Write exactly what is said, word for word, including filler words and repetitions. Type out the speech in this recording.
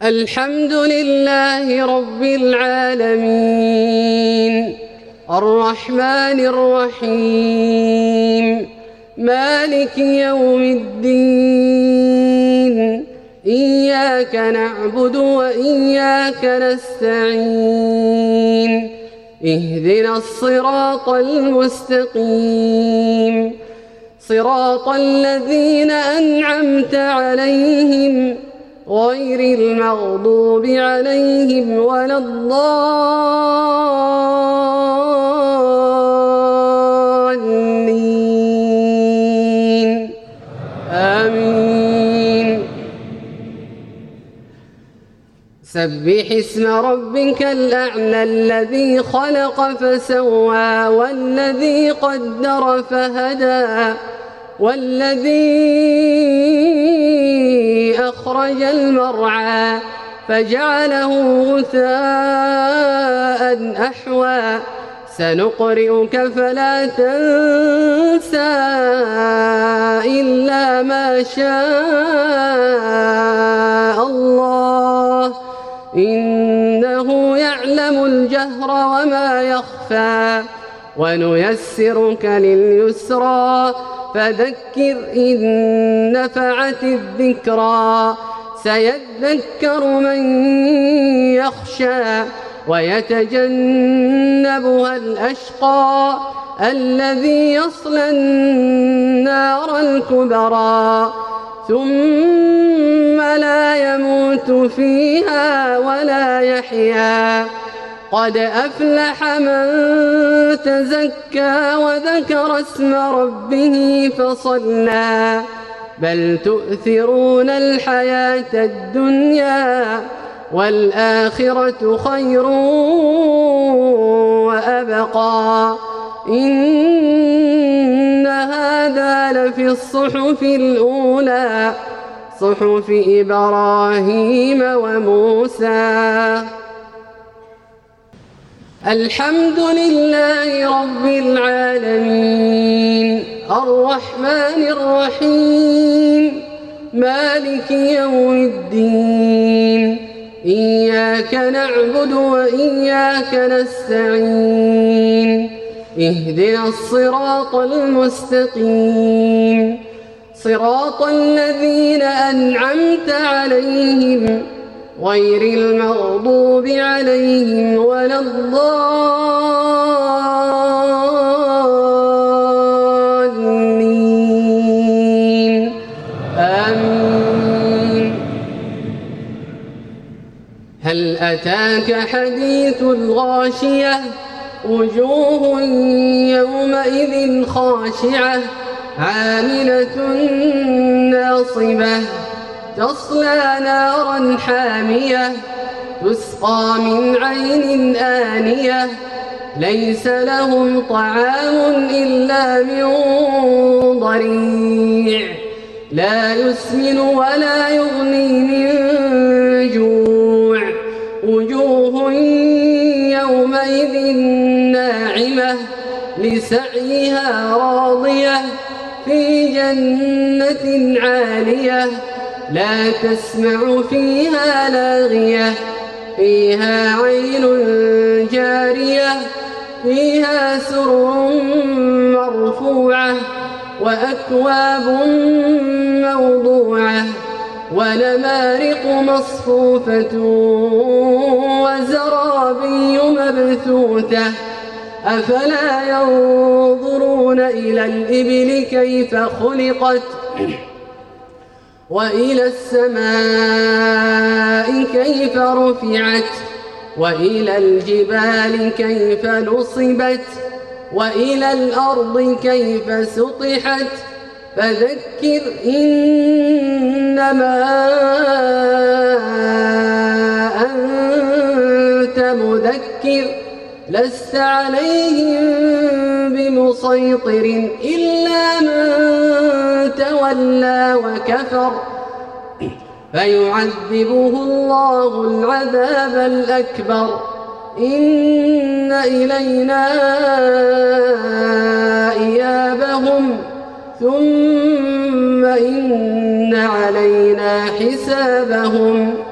الحمد لله رب العالمين الرحمن الرحيم مالك يوم الدين إياك نعبد وإياك نستعين اهدنا الصراط المستقيم صراط الذين أنعمت عليهم غير المغضوب عليهم ولا الضالين آمين. سبح اسم ربك الأعلى الذي خلق فسوى والذي قدر فهدى والذي أخرج المرعى فجعله غثاء أحوى سنقرئك فلا تنسى إلا ما شاء الله إنه يعلم الجهر وما يخفى ونيسرك لليسرى فذكر إن نفعت الذكرى سيذكر من يخشى ويتجنبها الأشقى الذي يصلى النار الكبرى ثم لا يموت فيها ولا يحيا قد أفلح من تزكى وذكر اسم ربه فصلى بل تؤثرون الحياة الدنيا والآخرة خير وأبقى إن هذا لفي الصحف الأولى صحف إبراهيم وموسى. الحمد لله رب العالمين الرحمن الرحيم مالك يوم الدين إياك نعبد وإياك نستعين اهدنا الصراط المستقيم صراط الذين أنعمت عليهم غير المغضوب عليهم ولا الضالين آمين. هل أتاك حديث الغاشية وجوه يومئذ خاشعة عاملة ناصبة تصلى نارا حامية تسقى من عين آنية ليس لهم طعام إلا من ضريع لا يسمن ولا يغني من جوع وجوه يومئذ ناعمة لسعيها راضية في جنة عالية لا تسمع فيها لاغية فيها عين جارية فيها سرر مرفوعة وأكواب موضوعة ونمارق مصفوفة وزرابي مبثوثة أفلا ينظرون إلى الإبل كيف خلقت وإلى السماء كيف رفعت وإلى الجبال كيف نصبت وإلى الأرض كيف سطحت فذكر إنما أنت مذكر لست عليهم بمسيطر إلا من تولى وكفر فيعذبه الله العذاب الأكبر إن إلينا إيابهم ثم إن علينا حسابهم.